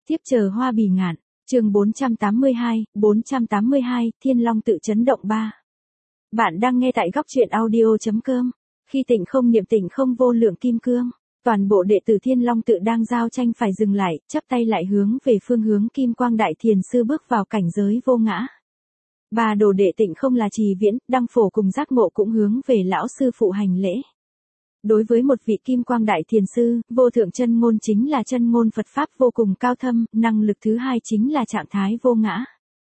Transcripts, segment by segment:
Tiếp chờ hoa bì ngạn, chương 482, Thiên Long tự chấn động 3. Bạn đang nghe tại góc truyện audio.com. Khi Tịnh Không niệm Tịnh Không vô lượng kim cương, toàn bộ đệ tử Thiên Long tự đang giao tranh phải dừng lại, chắp tay lại hướng về phương hướng Kim Quang Đại Thiền Sư bước vào cảnh giới vô ngã. Ba đồ đệ Tịnh Không là Trì Viễn, Đăng Phổ cùng Giác Ngộ cũng hướng về lão sư phụ hành lễ. Đối với một vị Kim Quang Đại Thiền Sư, vô thượng chân ngôn chính là chân ngôn Phật Pháp vô cùng cao thâm, năng lực thứ hai chính là trạng thái vô ngã.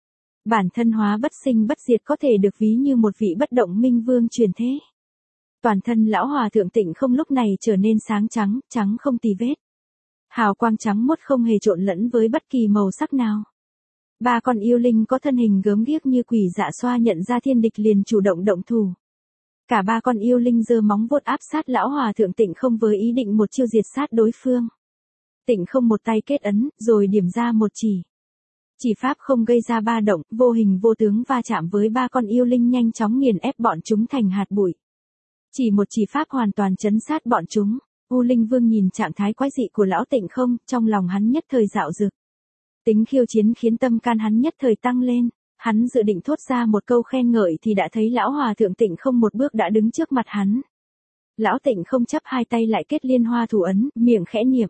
Bản thân hóa bất sinh bất diệt có thể được ví như một vị bất động minh vương truyền thế. Toàn thân lão hòa thượng Tịnh Không lúc này trở nên sáng trắng, trắng không tì vết. Hào quang trắng muốt không hề trộn lẫn với bất kỳ màu sắc nào. Ba con yêu linh có thân hình gớm ghiếc như quỷ dạ xoa nhận ra thiên địch liền chủ động động thủ. Cả ba con yêu linh giơ móng vuốt áp sát lão hòa thượng Tịnh Không với ý định một chiêu diệt sát đối phương. Tịnh Không một tay kết ấn, rồi điểm ra một chỉ. Chỉ pháp không gây ra ba động, vô hình vô tướng va chạm với ba con yêu linh nhanh chóng nghiền ép bọn chúng thành hạt bụi. Chỉ một chỉ pháp hoàn toàn chấn sát bọn chúng. U Linh Vương nhìn trạng thái quái dị của lão Tịnh Không, trong lòng hắn nhất thời dạo dực. Tính khiêu chiến khiến tâm can hắn nhất thời tăng lên. Hắn dự định thốt ra một câu khen ngợi thì đã thấy lão hòa thượng Tịnh Không một bước đã đứng trước mặt hắn. Lão Tịnh Không chắp hai tay lại kết liên hoa thủ ấn, miệng khẽ niệm.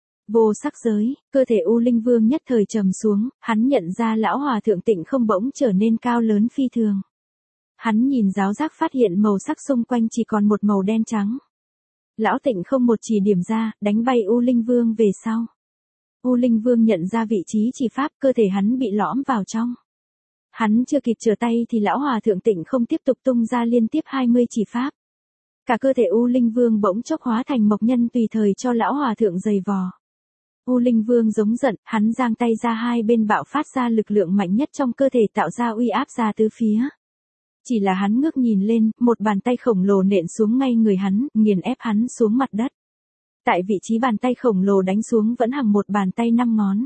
Vô sắc giới, cơ thể U Linh Vương nhất thời trầm xuống, hắn nhận ra lão hòa thượng Tịnh Không bỗng trở nên cao lớn phi thường. Hắn nhìn giáo giác phát hiện màu sắc xung quanh chỉ còn một màu đen trắng. Lão Tịnh Không một chỉ điểm ra, đánh bay U Linh Vương về sau. U Linh Vương nhận ra vị trí chỉ pháp, cơ thể hắn bị lõm vào trong. Hắn chưa kịp trở tay thì lão hòa thượng Tịnh Không tiếp tục tung ra liên tiếp 20 chỉ pháp. Cả cơ thể U Linh Vương bỗng chốc hóa thành mộc nhân tùy thời cho lão hòa thượng giày vò. U Linh Vương giống giận, hắn giang tay ra hai bên bạo phát ra lực lượng mạnh nhất trong cơ thể tạo ra uy áp ra tứ phía. Chỉ là hắn ngước nhìn lên, một bàn tay khổng lồ nện xuống ngay người hắn, nghiền ép hắn xuống mặt đất. Tại vị trí bàn tay khổng lồ đánh xuống vẫn hằng một bàn tay 5 ngón.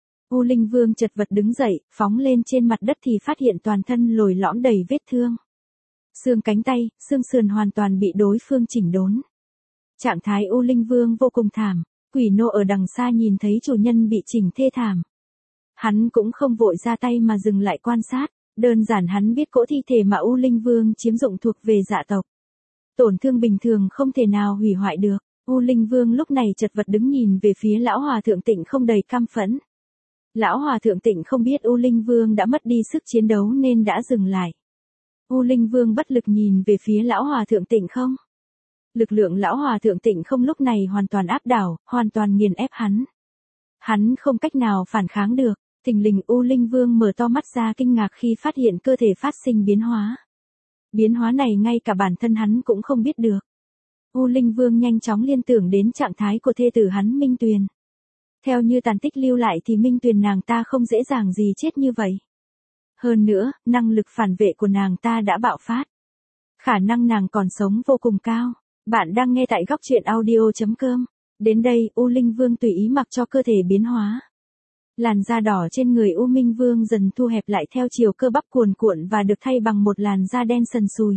U Linh Vương chật vật đứng dậy, phóng lên trên mặt đất thì phát hiện toàn thân lồi lõm đầy vết thương. Xương cánh tay, xương sườn hoàn toàn bị đối phương chỉnh đốn. Trạng thái U Linh Vương vô cùng thảm, quỷ nô ở đằng xa nhìn thấy chủ nhân bị chỉnh thê thảm. Hắn cũng không vội ra tay mà dừng lại quan sát, đơn giản hắn biết cỗ thi thể mà U Linh Vương chiếm dụng thuộc về dạ tộc. Tổn thương bình thường không thể nào hủy hoại được, U Linh Vương lúc này chật vật đứng nhìn về phía lão hòa thượng Tịnh Không đầy căm phẫn. Lão hòa thượng Tịnh Không biết U Linh Vương đã mất đi sức chiến đấu nên đã dừng lại. U Linh Vương bất lực nhìn về phía lão hòa thượng Tịnh Không. Lực lượng lão hòa thượng Tịnh Không lúc này hoàn toàn áp đảo, hoàn toàn nghiền ép hắn. Hắn không cách nào phản kháng được, thình lình U Linh Vương mở to mắt ra kinh ngạc khi phát hiện cơ thể phát sinh biến hóa. Biến hóa này ngay cả bản thân hắn cũng không biết được. U Linh Vương nhanh chóng liên tưởng đến trạng thái của thê tử hắn Minh Tuyền. Theo như tàn tích lưu lại thì Minh Tuyền nàng ta không dễ dàng gì chết như vậy. Hơn nữa, năng lực phản vệ của nàng ta đã bạo phát. Khả năng nàng còn sống vô cùng cao. Bạn đang nghe tại góc truyện audio.com. Đến đây, U Linh Vương tùy ý mặc cho cơ thể biến hóa. Làn da đỏ trên người U Minh Vương dần thu hẹp lại theo chiều cơ bắp cuồn cuộn và được thay bằng một làn da đen sần sùi.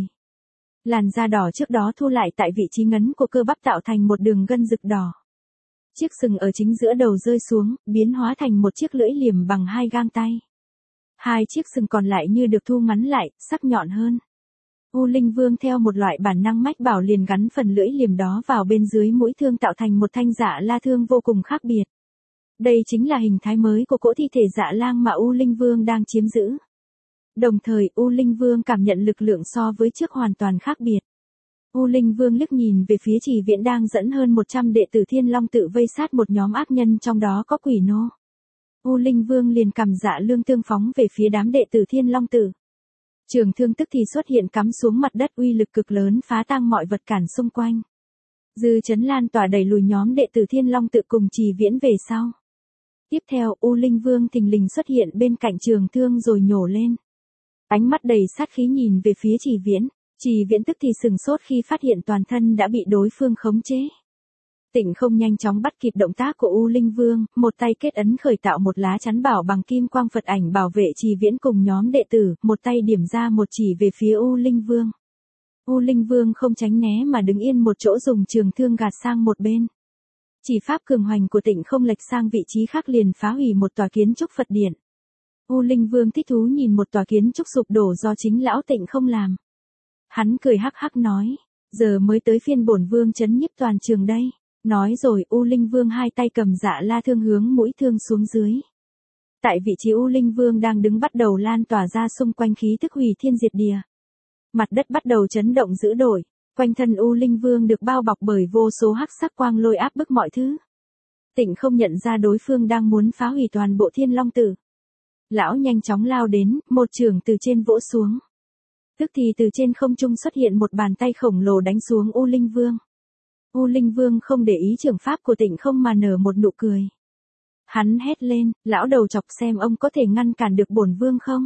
Làn da đỏ trước đó thu lại tại vị trí ngấn của cơ bắp tạo thành một đường gân rực đỏ. Chiếc sừng ở chính giữa đầu rơi xuống, biến hóa thành một chiếc lưỡi liềm bằng 2 gang tay. 2 chiếc sừng còn lại như được thu ngắn lại, sắc nhọn hơn. U Linh Vương theo một loại bản năng mách bảo liền gắn phần lưỡi liềm đó vào bên dưới mũi thương tạo thành một thanh dạ la thương vô cùng khác biệt. Đây chính là hình thái mới của cỗ thi thể dạ lang mà U Linh Vương đang chiếm giữ. Đồng thời U Linh Vương cảm nhận lực lượng so với trước hoàn toàn khác biệt. U Linh Vương liếc nhìn về phía Trì Viễn đang dẫn hơn 100 đệ tử Thiên Long tự vây sát một nhóm ác nhân trong đó có quỷ nô. U Linh Vương liền cầm dạ lương tương phóng về phía đám đệ tử Thiên Long tự. Trường thương tức thì xuất hiện cắm xuống mặt đất uy lực cực lớn phá tan mọi vật cản xung quanh. Dư chấn lan tỏa đẩy lùi nhóm đệ tử Thiên Long tự cùng Trì Viễn về sau. Tiếp theo U Linh Vương thình lình xuất hiện bên cạnh trường thương rồi nhổ lên. Ánh mắt đầy sát khí nhìn về phía Trì Viễn. Trì Viễn tức thì sừng sốt khi phát hiện toàn thân đã bị đối phương khống chế. Tịnh Không nhanh chóng bắt kịp động tác của U Linh Vương, một tay kết ấn khởi tạo một lá chắn bảo bằng kim quang Phật ảnh bảo vệ Trì Viễn cùng nhóm đệ tử, một tay điểm ra một chỉ về phía U Linh Vương. U Linh Vương không tránh né mà đứng yên một chỗ dùng trường thương gạt sang một bên. Chỉ pháp cường hoành của Tịnh không lệch sang vị trí khác liền phá hủy một tòa kiến trúc Phật điện. U Linh Vương thích thú nhìn một tòa kiến trúc sụp đổ do chính lão Tịnh không làm. Hắn cười hắc hắc nói, giờ mới tới phiên bổn vương trấn nhiếp toàn trường đây. Nói rồi U Linh Vương hai tay cầm Dạ La thương hướng mũi thương xuống dưới. Tại vị trí U Linh Vương đang đứng bắt đầu lan tỏa ra xung quanh khí tức hủy thiên diệt địa. Mặt đất bắt đầu chấn động dữ dội, quanh thân U Linh Vương được bao bọc bởi vô số hắc sắc quang lôi áp bức mọi thứ. Tịnh không nhận ra đối phương đang muốn phá hủy toàn bộ Thiên Long Tự. Lão nhanh chóng lao đến, một chưởng từ trên vỗ xuống. Tức thì từ trên không trung xuất hiện một bàn tay khổng lồ đánh xuống U Linh Vương. U Linh Vương không để ý chưởng pháp của Tịnh không mà nở một nụ cười. Hắn hét lên, lão đầu chọc xem ông có thể ngăn cản được bổn vương không?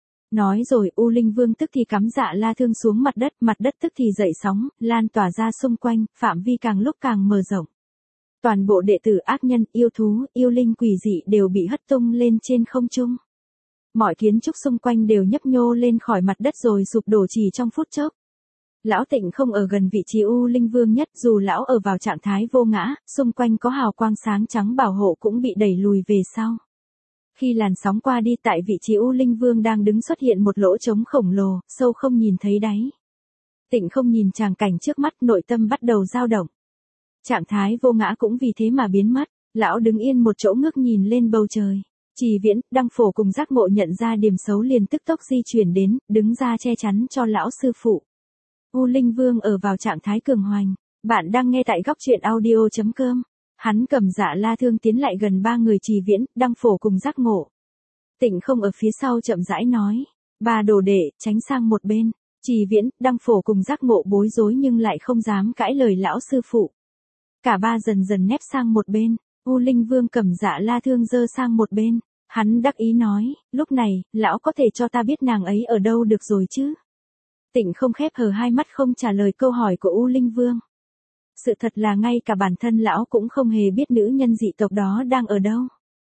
Nói rồi U Linh Vương tức thì cắm Dạ La thương xuống mặt đất tức thì dậy sóng, lan tỏa ra xung quanh, phạm vi càng lúc càng mở rộng. Toàn bộ đệ tử ác nhân, yêu thú, yêu linh quỷ dị đều bị hất tung lên trên không trung. Mọi kiến trúc xung quanh đều nhấp nhô lên khỏi mặt đất rồi sụp đổ chỉ trong phút chốc. Lão Tịnh không ở gần vị trí U Linh Vương nhất, dù lão ở vào trạng thái vô ngã, xung quanh có hào quang sáng trắng bảo hộ cũng bị đẩy lùi về sau. Khi làn sóng qua đi tại vị trí U Linh Vương đang đứng xuất hiện một lỗ trống khổng lồ, sâu không nhìn thấy đáy. Tịnh không nhìn tràng cảnh trước mắt, nội tâm bắt đầu dao động. Trạng thái vô ngã cũng vì thế mà biến mất, lão đứng yên một chỗ ngước nhìn lên bầu trời. Trì Viễn, Đăng Phổ cùng Giác Ngộ nhận ra điểm xấu liền tức tốc di chuyển đến, đứng ra che chắn cho lão sư phụ. U Linh Vương ở vào trạng thái cường hoành. Bạn đang nghe tại góc truyện audio.com. Hắn cầm Dạ La thương tiến lại gần ba người Trì Viễn, Đăng Phổ cùng Giác Ngộ. Tịnh không ở phía sau chậm rãi nói, ba đồ đệ, tránh sang một bên. Trì Viễn, Đăng Phổ cùng Giác Ngộ bối rối nhưng lại không dám cãi lời lão sư phụ. Cả ba dần dần nép sang một bên, U Linh Vương cầm Dạ La thương giơ sang một bên. Hắn đắc ý nói, lúc này, lão có thể cho ta biết nàng ấy ở đâu được rồi chứ? Tịnh không khép hờ hai mắt không trả lời câu hỏi của U Linh Vương. Sự thật là ngay cả bản thân lão cũng không hề biết nữ nhân dị tộc đó đang ở đâu.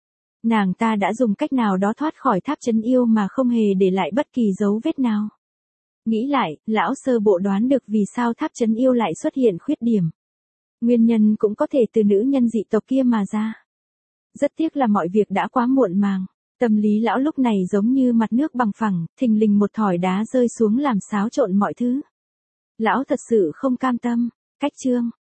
Nàng ta đã dùng cách nào đó thoát khỏi tháp trấn yêu mà không hề để lại bất kỳ dấu vết nào. Nghĩ lại, lão sơ bộ đoán được vì sao tháp trấn yêu lại xuất hiện khuyết điểm. Nguyên nhân cũng có thể từ nữ nhân dị tộc kia mà ra. Rất tiếc là mọi việc đã quá muộn màng. Tâm lý lão lúc này giống như mặt nước bằng phẳng, thình lình một thỏi đá rơi xuống làm xáo trộn mọi thứ. Lão thật sự không cam tâm. Cách chương